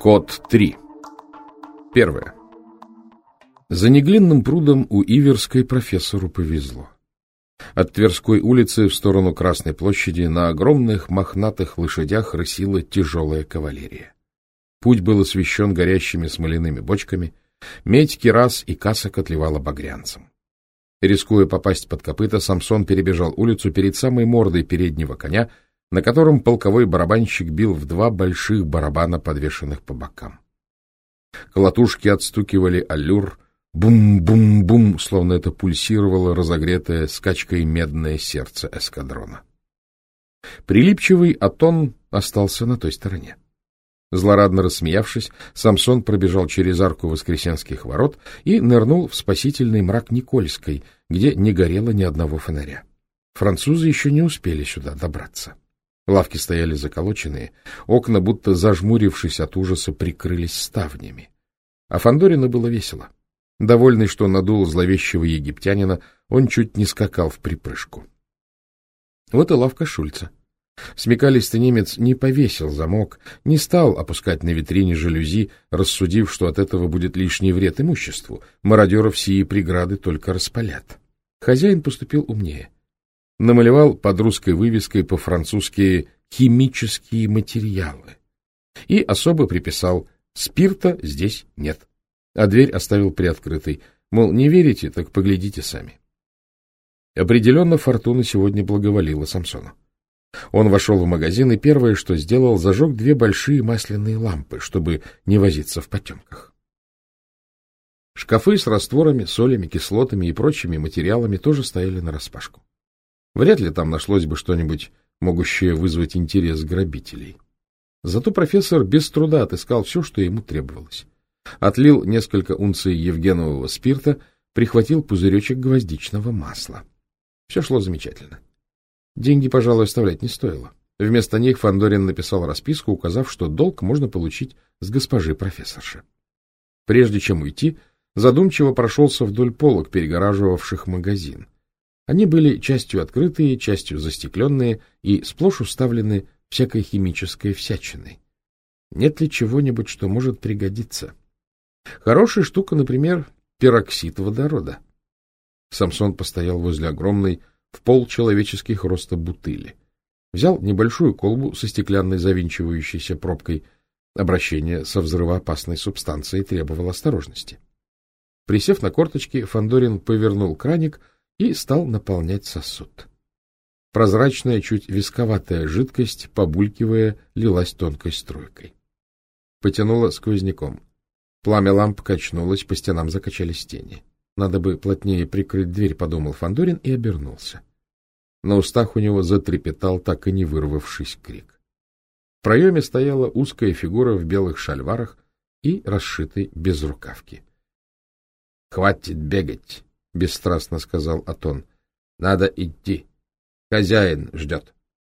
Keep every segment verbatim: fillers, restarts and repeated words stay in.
Код три. Первое. За Неглинным прудом у Иверской профессору повезло. От Тверской улицы в сторону Красной площади на огромных мохнатых лошадях рысила тяжелая кавалерия. Путь был освещен горящими смоляными бочками, медь кирас и касок отливала багрянцем. Рискуя попасть под копыта, Самсон перебежал улицу перед самой мордой переднего коня, на котором полковой барабанщик бил в два больших барабана, подвешенных по бокам. Колотушки отстукивали аллюр, бум-бум-бум, словно это пульсировало разогретое скачкой медное сердце эскадрона. Прилипчивый Атон остался на той стороне. Злорадно рассмеявшись, Самсон пробежал через арку Воскресенских ворот и нырнул в спасительный мрак Никольской, где не горело ни одного фонаря. Французы еще не успели сюда добраться. Лавки стояли заколоченные, окна, будто зажмурившись от ужаса, прикрылись ставнями. А Фандорину было весело. Довольный, что надул зловещего египтянина, он чуть не скакал в припрыжку. Вот и лавка Шульца. Смекалистый немец не повесил замок, не стал опускать на витрине жалюзи, рассудив, что от этого будет лишний вред имуществу. Мародеров сии преграды только распалят. Хозяин поступил умнее. Намалевал под русской вывеской по-французски «химические материалы» и особо приписал «спирта здесь нет», а дверь оставил приоткрытой, мол, не верите, так поглядите сами. Определенно фортуна сегодня благоволила Самсону. Он вошел в магазин и первое, что сделал, зажег две большие масляные лампы, чтобы не возиться в потемках. Шкафы с растворами, солями, кислотами и прочими материалами тоже стояли нараспашку. Вряд ли там нашлось бы что-нибудь, могущее вызвать интерес грабителей. Зато профессор без труда отыскал все, что ему требовалось. Отлил несколько унций евгенового спирта, прихватил пузыречек гвоздичного масла. Все шло замечательно. Деньги, пожалуй, оставлять не стоило. Вместо них Фандорин написал расписку, указав, что долг можно получить с госпожи профессорши. Прежде чем уйти, задумчиво прошелся вдоль полок, перегораживавших магазин. Они были частью открытые, частью застекленные и сплошь уставлены всякой химической всячиной. Нет ли чего-нибудь, что может пригодиться? Хорошая штука, например, пероксид водорода. Самсон постоял возле огромной, в пол человеческих роста бутыли. Взял небольшую колбу со стеклянной завинчивающейся пробкой. Обращение со взрывоопасной субстанцией требовало осторожности. Присев на корточки, Фандорин повернул краник и стал наполнять сосуд. Прозрачная, чуть висковатая жидкость, побулькивая, лилась тонкой струйкой. Потянуло сквозняком. Пламя ламп качнулось, по стенам закачались тени. Надо бы плотнее прикрыть дверь, подумал Фандорин и обернулся. На устах у него затрепетал так и не вырвавшись крик. В проеме стояла узкая фигура в белых шальварах и расшитой безрукавке. — Хватит бегать! — бесстрастно сказал Атон. — Надо идти. Хозяин ждет.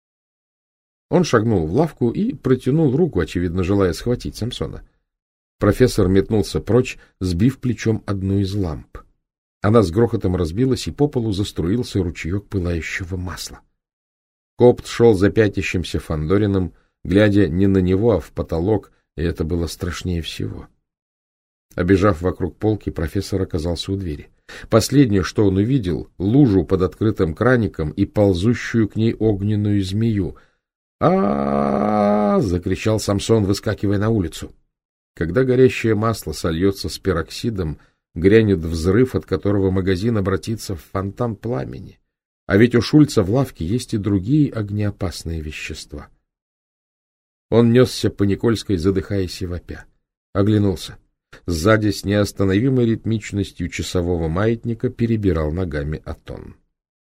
Он шагнул в лавку и протянул руку, очевидно, желая схватить Самсона. Профессор метнулся прочь, сбив плечом одну из ламп. Она с грохотом разбилась, и по полу заструился ручеек пылающего масла. Копт шел за пятящимся Фандорином, глядя не на него, а в потолок, и это было страшнее всего. Обежав вокруг полки, профессор оказался у двери. Последнее, что он увидел, лужу под открытым краником и ползущую к ней огненную змею. а, -а, -а, -а закричал Самсон, выскакивая на улицу. Когда горящее масло сольется с пероксидом, грянет взрыв, от которого магазин обратится в фонтан пламени. А ведь у Шульца в лавке есть и другие огнеопасные вещества. Он несся по Никольской, задыхаясь и вопя. Оглянулся. Сзади с неостановимой ритмичностью часового маятника перебирал ногами Атон.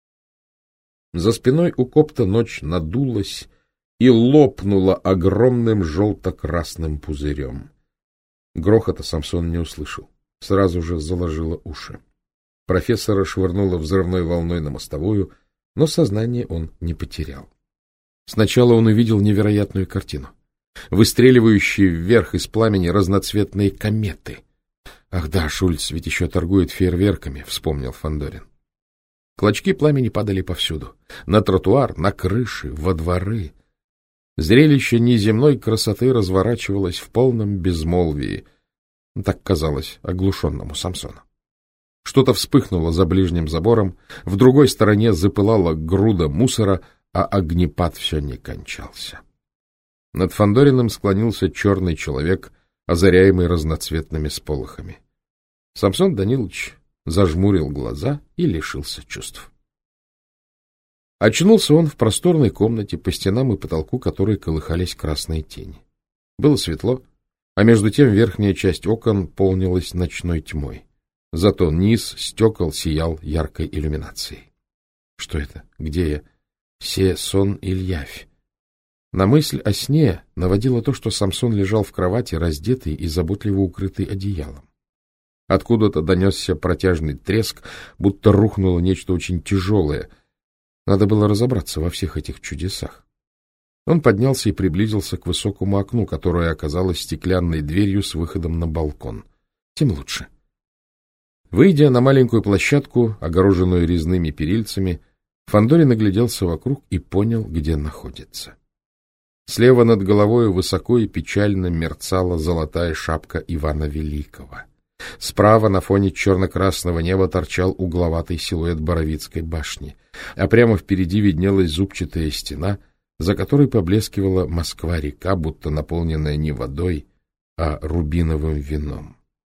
За спиной у Копта ночь надулась и лопнула огромным желто-красным пузырем. Грохота Самсон не услышал. Сразу же заложило уши. Профессора швырнуло взрывной волной на мостовую, но сознание он не потерял. Сначала он увидел невероятную картину. Выстреливающие вверх из пламени разноцветные кометы. Ах да, Шульц ведь еще торгует фейерверками, вспомнил Фандорин. Клочки пламени падали повсюду. На тротуар, на крыши, во дворы. Зрелище неземной красоты разворачивалось в полном безмолвии. Так казалось оглушенному Самсону. Что-то вспыхнуло за ближним забором, в другой стороне запылала груда мусора, а огнепад все не кончался. Над Фандориным склонился черный человек, озаряемый разноцветными сполохами. Самсон Данилович зажмурил глаза и лишился чувств. Очнулся он в просторной комнате, по стенам и потолку которой колыхались красные тени. Было светло, а между тем верхняя часть окон полнилась ночной тьмой. Зато низ стекол сиял яркой иллюминацией. Что это? Где я? Се сон или явь? На мысль о сне наводило то, что Самсон лежал в кровати, раздетый и заботливо укрытый одеялом. Откуда-то донесся протяжный треск, будто рухнуло нечто очень тяжелое. Надо было разобраться во всех этих чудесах. Он поднялся и приблизился к высокому окну, которое оказалось стеклянной дверью с выходом на балкон. Тем лучше. Выйдя на маленькую площадку, огороженную резными перильцами, Фандорин огляделся вокруг и понял, где находится. Слева над головой высоко и печально мерцала золотая шапка Ивана Великого. Справа на фоне черно-красного неба торчал угловатый силуэт Боровицкой башни, а прямо впереди виднелась зубчатая стена, за которой поблескивала Москва-река, будто наполненная не водой, а рубиновым вином.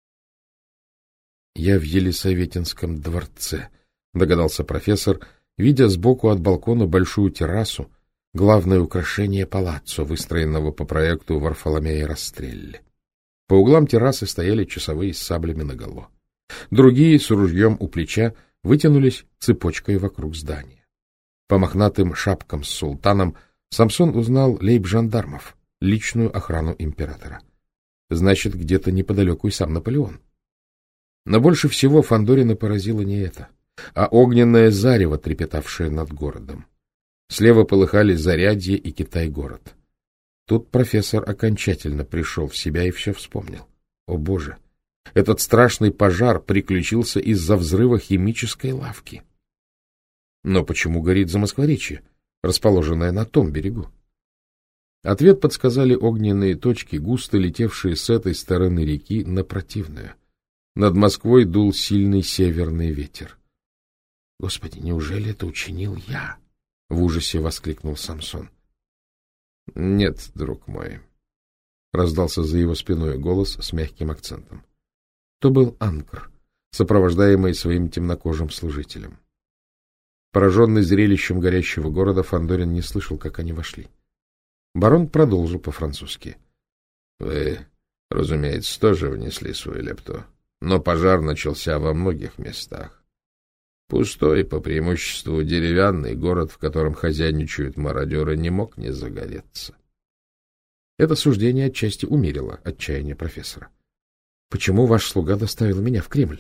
— Я в Елисаветинском дворце, — догадался профессор, видя сбоку от балкона большую террасу, главное украшение палаццо, выстроенного по проекту Варфоломея Растрелли. По углам террасы стояли часовые с саблями наголо. Другие, с ружьем у плеча, вытянулись цепочкой вокруг здания. По мохнатым шапкам с султаном Самсон узнал лейб-жандармов, личную охрану императора. Значит, где-то неподалеку и сам Наполеон. Но больше всего Фандорина поразило не это, а огненное зарево, трепетавшее над городом. Слева полыхали Зарядье и Китай-город. Тут профессор окончательно пришел в себя и все вспомнил. О, Боже! Этот страшный пожар приключился из-за взрыва химической лавки. Но почему горит Замоскворечье, расположенное на том берегу? Ответ подсказали огненные точки, густо летевшие с этой стороны реки на противную. Над Москвой дул сильный северный ветер. — Господи, неужели это учинил я? — в ужасе воскликнул Самсон. — Нет, друг мой, — раздался за его спиной голос с мягким акцентом. То был Анкр, сопровождаемый своим темнокожим служителем. Пораженный зрелищем горящего города, Фандорин не слышал, как они вошли. Барон продолжил по-французски. — Вы, разумеется, тоже внесли свою лепту, но пожар начался во многих местах. Пустой, по преимуществу деревянный город, в котором хозяйничают мародеры, не мог не загореться. Это суждение отчасти умерило отчаяние профессора. — Почему ваш слуга доставил меня в Кремль?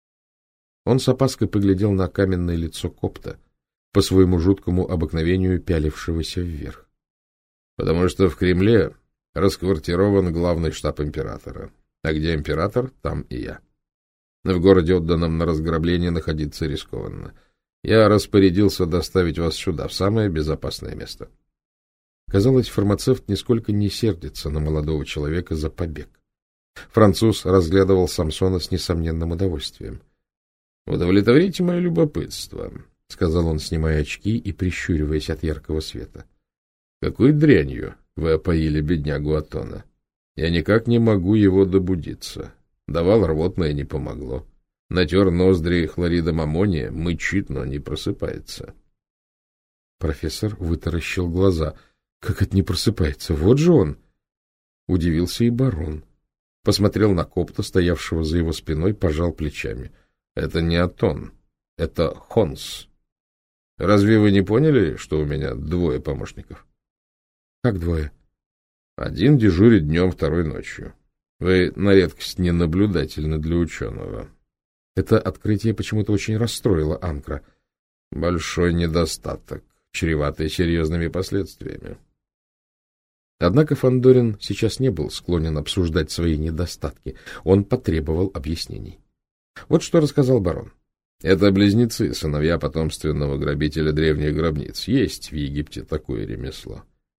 Он с опаской поглядел на каменное лицо копта, по своему жуткому обыкновению пялившегося вверх. — Потому что в Кремле расквартирован главный штаб императора, а где император, там и я. В городе, отданном на разграбление, находиться рискованно. Я распорядился доставить вас сюда, в самое безопасное место. Казалось, фармацевт нисколько не сердится на молодого человека за побег. Француз разглядывал Самсона с несомненным удовольствием. — Удовлетворите мое любопытство, — сказал он, снимая очки и прищуриваясь от яркого света. — Какой дрянью вы опоили беднягу Атона? Я никак не могу его добудиться. Давал рвотное, не помогло. Натер ноздри хлоридом аммония, мычит, но не просыпается. Профессор вытаращил глаза. Как это не просыпается? Вот же он! Удивился и барон. Посмотрел на копта, стоявшего за его спиной, пожал плечами. Это не Атон, это Хонс. Разве вы не поняли, что у меня двое помощников? Как двое? Один дежурит днем, второй ночью. Вы на редкость ненаблюдательны для ученого. Это открытие почему-то очень расстроило Анкра. Большой недостаток, чреватый серьезными последствиями. Однако Фандорин сейчас не был склонен обсуждать свои недостатки. Он потребовал объяснений. Вот что рассказал барон. Это близнецы, сыновья потомственного грабителя древних гробниц. Есть в Египте такое ремесло.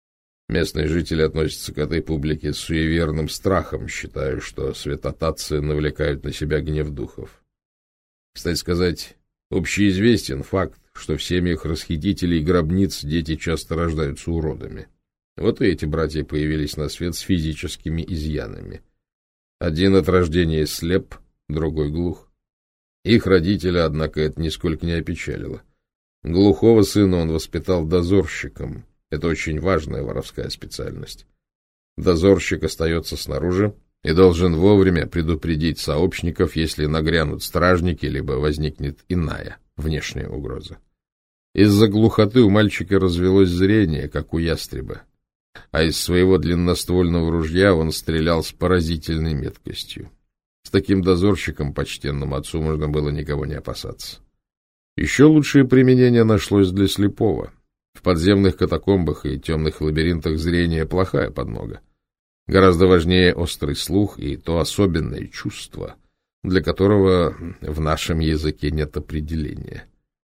Местные жители относятся к этой публике с суеверным страхом, считая, что святотатцы навлекают на себя гнев духов. Кстати сказать, общеизвестен факт, что в семьях расхитителей гробниц дети часто рождаются уродами. Вот и эти братья появились на свет с физическими изъянами. Один от рождения слеп, другой глух. Их родителя, однако, это нисколько не опечалило. Глухого сына он воспитал дозорщиком. Это очень важная воровская специальность. Дозорщик остается снаружи и должен вовремя предупредить сообщников, если нагрянут стражники, либо возникнет иная внешняя угроза. Из-за глухоты у мальчика развелось зрение, как у ястреба, а из своего длинноствольного ружья он стрелял с поразительной меткостью. С таким дозорщиком почтенному отцу можно было никого не опасаться. Еще лучшее применение нашлось для слепого. В подземных катакомбах и темных лабиринтах зрение плохая подмога. Гораздо важнее острый слух и то особенное чувство, для которого в нашем языке нет определения.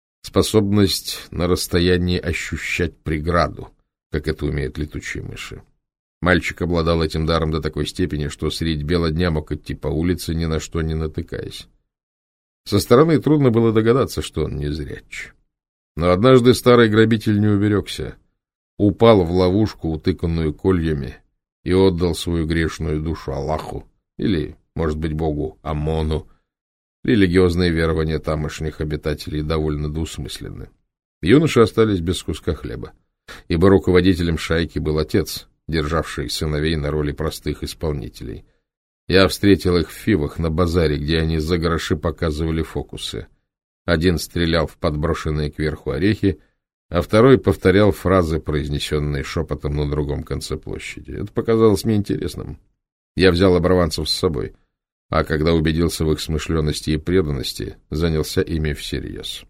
Способность на расстоянии ощущать преграду, как это умеют летучие мыши. Мальчик обладал этим даром до такой степени, что средь бела дня мог идти по улице, ни на что не натыкаясь. Со стороны трудно было догадаться, что он незряч. Но однажды старый грабитель не уберегся, упал в ловушку, утыканную кольями, и отдал свою грешную душу Аллаху, или, может быть, богу Амону. Религиозные верования тамошних обитателей довольно двусмысленны. Юноши остались без куска хлеба, ибо руководителем шайки был отец, державший сыновей на роли простых исполнителей. Я встретил их в Фивах на базаре, где они за гроши показывали фокусы. Один стрелял в подброшенные кверху орехи, а второй повторял фразы, произнесенные шепотом на другом конце площади. Это показалось мне интересным. Я взял оборванцев с собой, а когда убедился в их смышленности и преданности, занялся ими всерьез.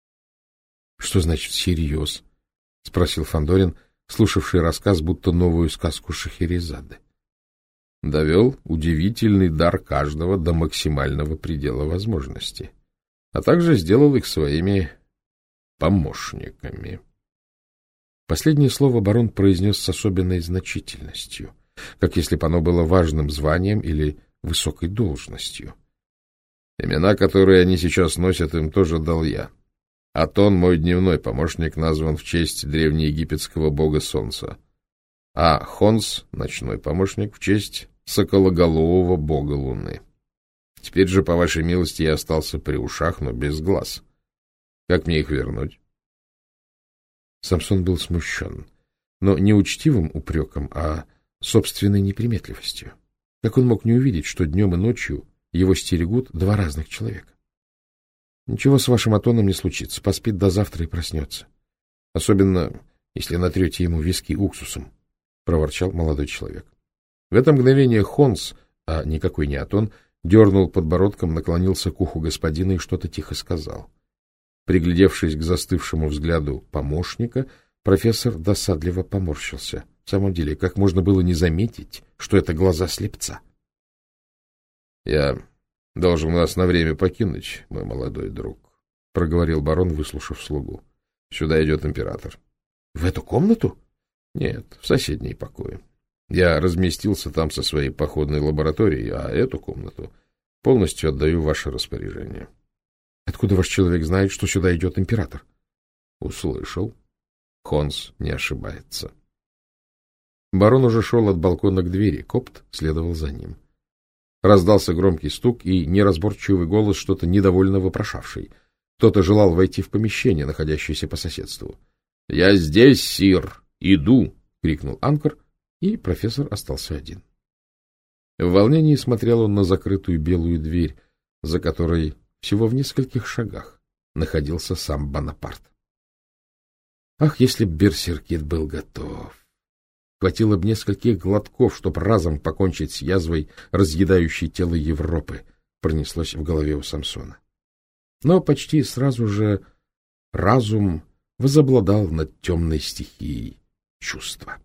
— Что значит «всерьез»? — спросил Фандорин, слушавший рассказ, будто новую сказку Шахерезады. Довел удивительный дар каждого до максимального предела возможностей, а также сделал их своими помощниками. Последнее слово барон произнес с особенной значительностью, как если бы оно было важным званием или высокой должностью. Имена, которые они сейчас носят, им тоже дал я. Атон, мой дневной помощник, назван в честь древнеегипетского бога солнца, а Хонс, ночной помощник, в честь сокологолового бога луны. Теперь же, по вашей милости, я остался при ушах, но без глаз. Как мне их вернуть? Самсон был смущен, но не учтивым упреком, а собственной неприметливостью. Как он мог не увидеть, что днем и ночью его стерегут два разных человека? Ничего с вашим Атоном не случится, поспит до завтра и проснется. Особенно, если натрете ему виски уксусом, — проворчал молодой человек. В это мгновение Хонс, а никакой не Атон, дернул подбородком, наклонился к уху господина и что-то тихо сказал. Приглядевшись к застывшему взгляду помощника, профессор досадливо поморщился. В самом деле, как можно было не заметить, что это глаза слепца? — Я должен нас на время покинуть, мой молодой друг, — проговорил барон, выслушав слугу. — Сюда идет император. — В эту комнату? — Нет, в соседней покое. Я разместился там со своей походной лабораторией, а эту комнату полностью отдаю в ваше распоряжение. — Откуда ваш человек знает, что сюда идет император? — Услышал. Хонс не ошибается. Барон уже шел от балкона к двери, Копт следовал за ним. Раздался громкий стук и неразборчивый голос, что-то недовольно вопрошавший. Кто-то желал войти в помещение, находящееся по соседству. — Я здесь, сир, иду! — крикнул Анкор, и профессор остался один. В волнении смотрел он на закрытую белую дверь, за которой всего в нескольких шагах находился сам Бонапарт. Ах, если б Берсеркит был готов! Хватило бы нескольких глотков, чтобы разом покончить с язвой, разъедающей тело Европы, пронеслось в голове у Самсона. Но почти сразу же разум возобладал над темной стихией чувства.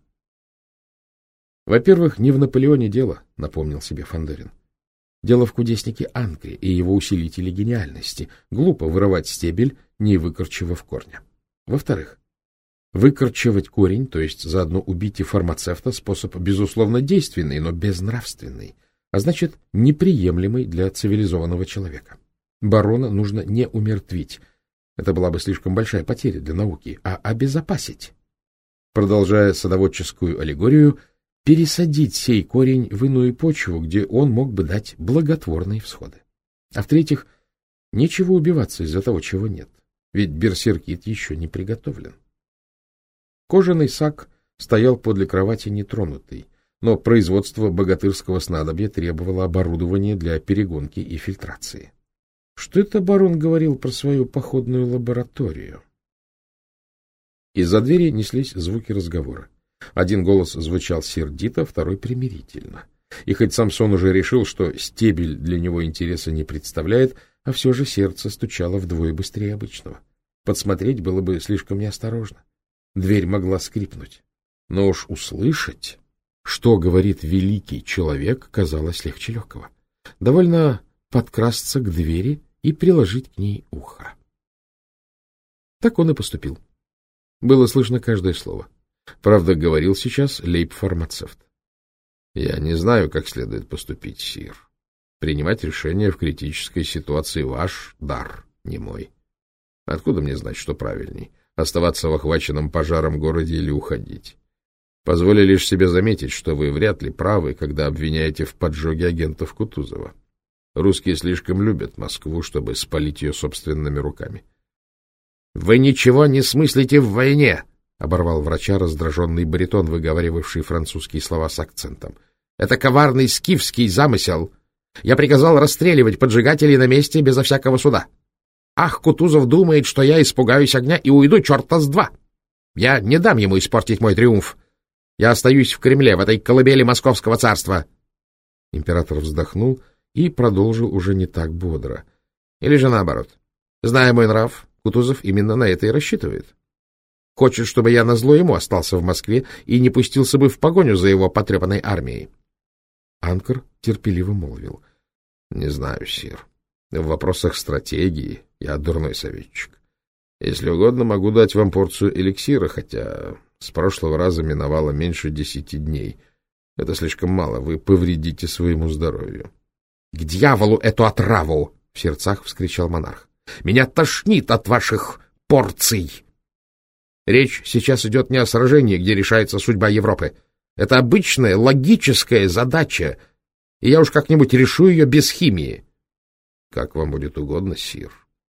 Во-первых, не в Наполеоне дело, напомнил себе Фандорин. Дело в кудеснике Анкре и его усилителе гениальности. Глупо вырывать стебель, не выкорчевав корня. Во-вторых, Выкорчевать корень, то есть заодно убить и фармацевта, способ, безусловно, действенный, но безнравственный, а значит, неприемлемый для цивилизованного человека. Барона нужно не умертвить. Это была бы слишком большая потеря для науки, а обезопасить. Продолжая садоводческую аллегорию, пересадить сей корень в иную почву, где он мог бы дать благотворные всходы. А в-третьих, нечего убиваться из-за того, чего нет, ведь берсеркит еще не приготовлен. Кожаный сак стоял подле кровати нетронутый, но производство богатырского снадобья требовало оборудования для перегонки и фильтрации. Что это барон говорил про свою походную лабораторию? Из-за двери неслись звуки разговора. Один голос звучал сердито, второй примирительно. И хоть Самсон уже решил, что стебель для него интереса не представляет, а все же сердце стучало вдвое быстрее обычного. Подсмотреть было бы слишком неосторожно. Дверь могла скрипнуть. Но уж услышать, что говорит великий человек, казалось легче легкого. Довольно подкрасться к двери и приложить к ней ухо. Так он и поступил. Было слышно каждое слово. Правда, говорил сейчас лейб-фармацевт. — Я не знаю, как следует поступить, сир. Принимать решение в критической ситуации ваш дар, не мой. Откуда мне знать, что правильней? Оставаться в охваченном пожаром городе или уходить? Позволю лишь себе заметить, что вы вряд ли правы, когда обвиняете в поджоге агентов Кутузова. Русские слишком любят Москву, чтобы спалить ее собственными руками. — Вы ничего не смыслите в войне! — оборвал врача раздраженный баритон, выговаривавший французские слова с акцентом. — Это коварный скифский замысел. Я приказал расстреливать поджигателей на месте безо всякого суда. Ах, Кутузов думает, что я испугаюсь огня и уйду черта с два. Я не дам ему испортить мой триумф. Я остаюсь в Кремле, в этой колыбели московского царства. Император вздохнул и продолжил уже не так бодро. Или же наоборот. Зная мой нрав, Кутузов именно на это и рассчитывает. Хочет, чтобы я назло ему остался в Москве и не пустился бы в погоню за его потрепанной армией. Анкер терпеливо молвил. — Не знаю, сир. В вопросах стратегии я дурной советчик. Если угодно, могу дать вам порцию эликсира, хотя с прошлого раза миновало меньше десяти дней. Это слишком мало, вы повредите своему здоровью. — К дьяволу эту отраву! — в сердцах вскричал монарх. — Меня тошнит от ваших порций! Речь сейчас идет не о сражении, где решается судьба Европы. Это обычная логическая задача, и я уж как-нибудь решу ее без химии. — Как вам будет угодно, сир.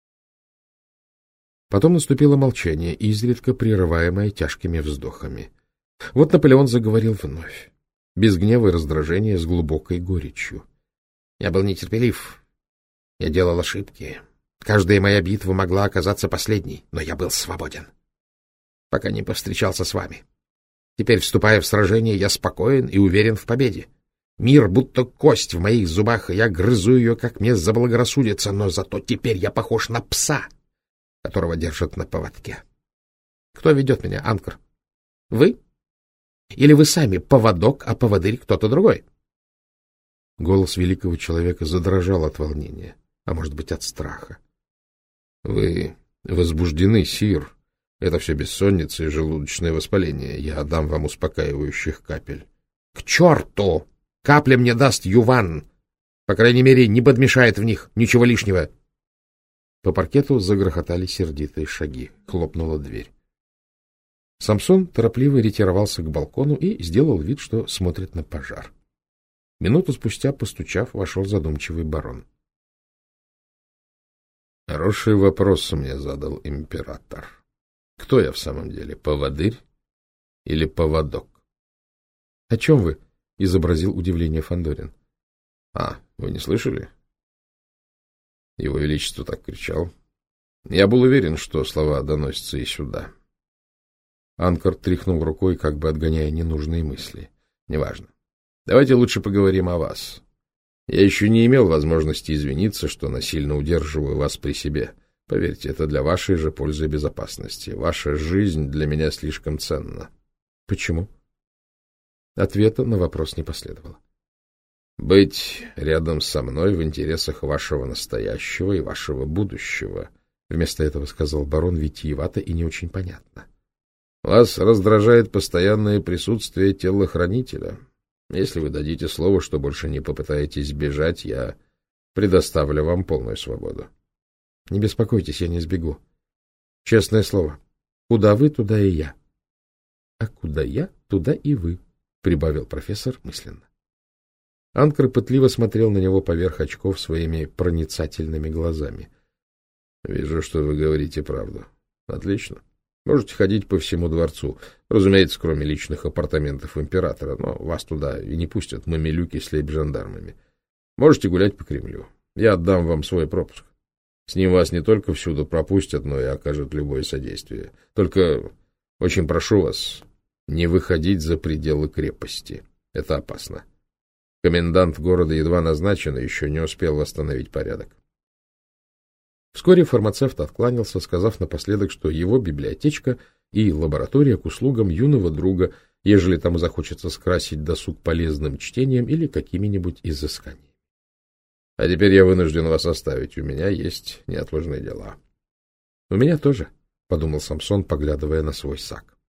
Потом наступило молчание, изредка прерываемое тяжкими вздохами. Вот Наполеон заговорил вновь, без гнева и раздражения, с глубокой горечью. — Я был нетерпелив. Я делал ошибки. Каждая моя битва могла оказаться последней, но я был свободен, пока не повстречался с вами. Теперь, вступая в сражение, я спокоен и уверен в победе. Мир будто кость в моих зубах, и я грызу ее, как мне заблагорассудится, но зато теперь я похож на пса, которого держат на поводке. Кто ведет меня, Анкер? Вы? Или вы сами поводок, а поводырь кто-то другой? Голос великого человека задрожал от волнения, а может быть, от страха. — Вы возбуждены, сир. Это все бессонница и желудочное воспаление. Я дам вам успокаивающих капель. — К черту! Капля мне даст Юван. По крайней мере, не подмешает в них ничего лишнего. По паркету загрохотали сердитые шаги. Хлопнула дверь. Самсон торопливо ретировался к балкону и сделал вид, что смотрит на пожар. Минуту спустя, постучав, вошел задумчивый барон. — Хороший вопрос мне задал император. Кто я в самом деле, поводырь или поводок? — О чем вы? — изобразил удивление Фандорин. — А, вы не слышали? Его Величество так кричал. Я был уверен, что слова доносятся и сюда. Анкер тряхнул рукой, как бы отгоняя ненужные мысли. — Неважно. Давайте лучше поговорим о вас. Я еще не имел возможности извиниться, что насильно удерживаю вас при себе. Поверьте, это для вашей же пользы и безопасности. Ваша жизнь для меня слишком ценна. — Почему? Ответа на вопрос не последовало. — Быть рядом со мной в интересах вашего настоящего и вашего будущего, — вместо этого сказал барон витиевато и не очень понятно. Вас раздражает постоянное присутствие телохранителя. Если вы дадите слово, что больше не попытаетесь сбежать, я предоставлю вам полную свободу. — Не беспокойтесь, я не сбегу. Честное слово. Куда вы, туда и я. — А куда я, туда и вы, — прибавил профессор мысленно. Анкер пытливо смотрел на него поверх очков своими проницательными глазами. — Вижу, что вы говорите правду. — Отлично. Можете ходить по всему дворцу. Разумеется, кроме личных апартаментов императора, но вас туда и не пустят мамилюки с лейб-жандармами. Можете гулять по Кремлю. Я отдам вам свой пропуск. С ним вас не только всюду пропустят, но и окажут любое содействие. Только очень прошу вас не выходить за пределы крепости. Это опасно. Комендант города едва назначен и еще не успел восстановить порядок. Вскоре фармацевт откланялся, сказав напоследок, что его библиотечка и лаборатория к услугам юного друга, ежели там захочется скрасить досуг полезным чтением или какими-нибудь изысканиями. — А теперь я вынужден вас оставить. У меня есть неотложные дела. — У меня тоже, — подумал Самсон, поглядывая на свой сак.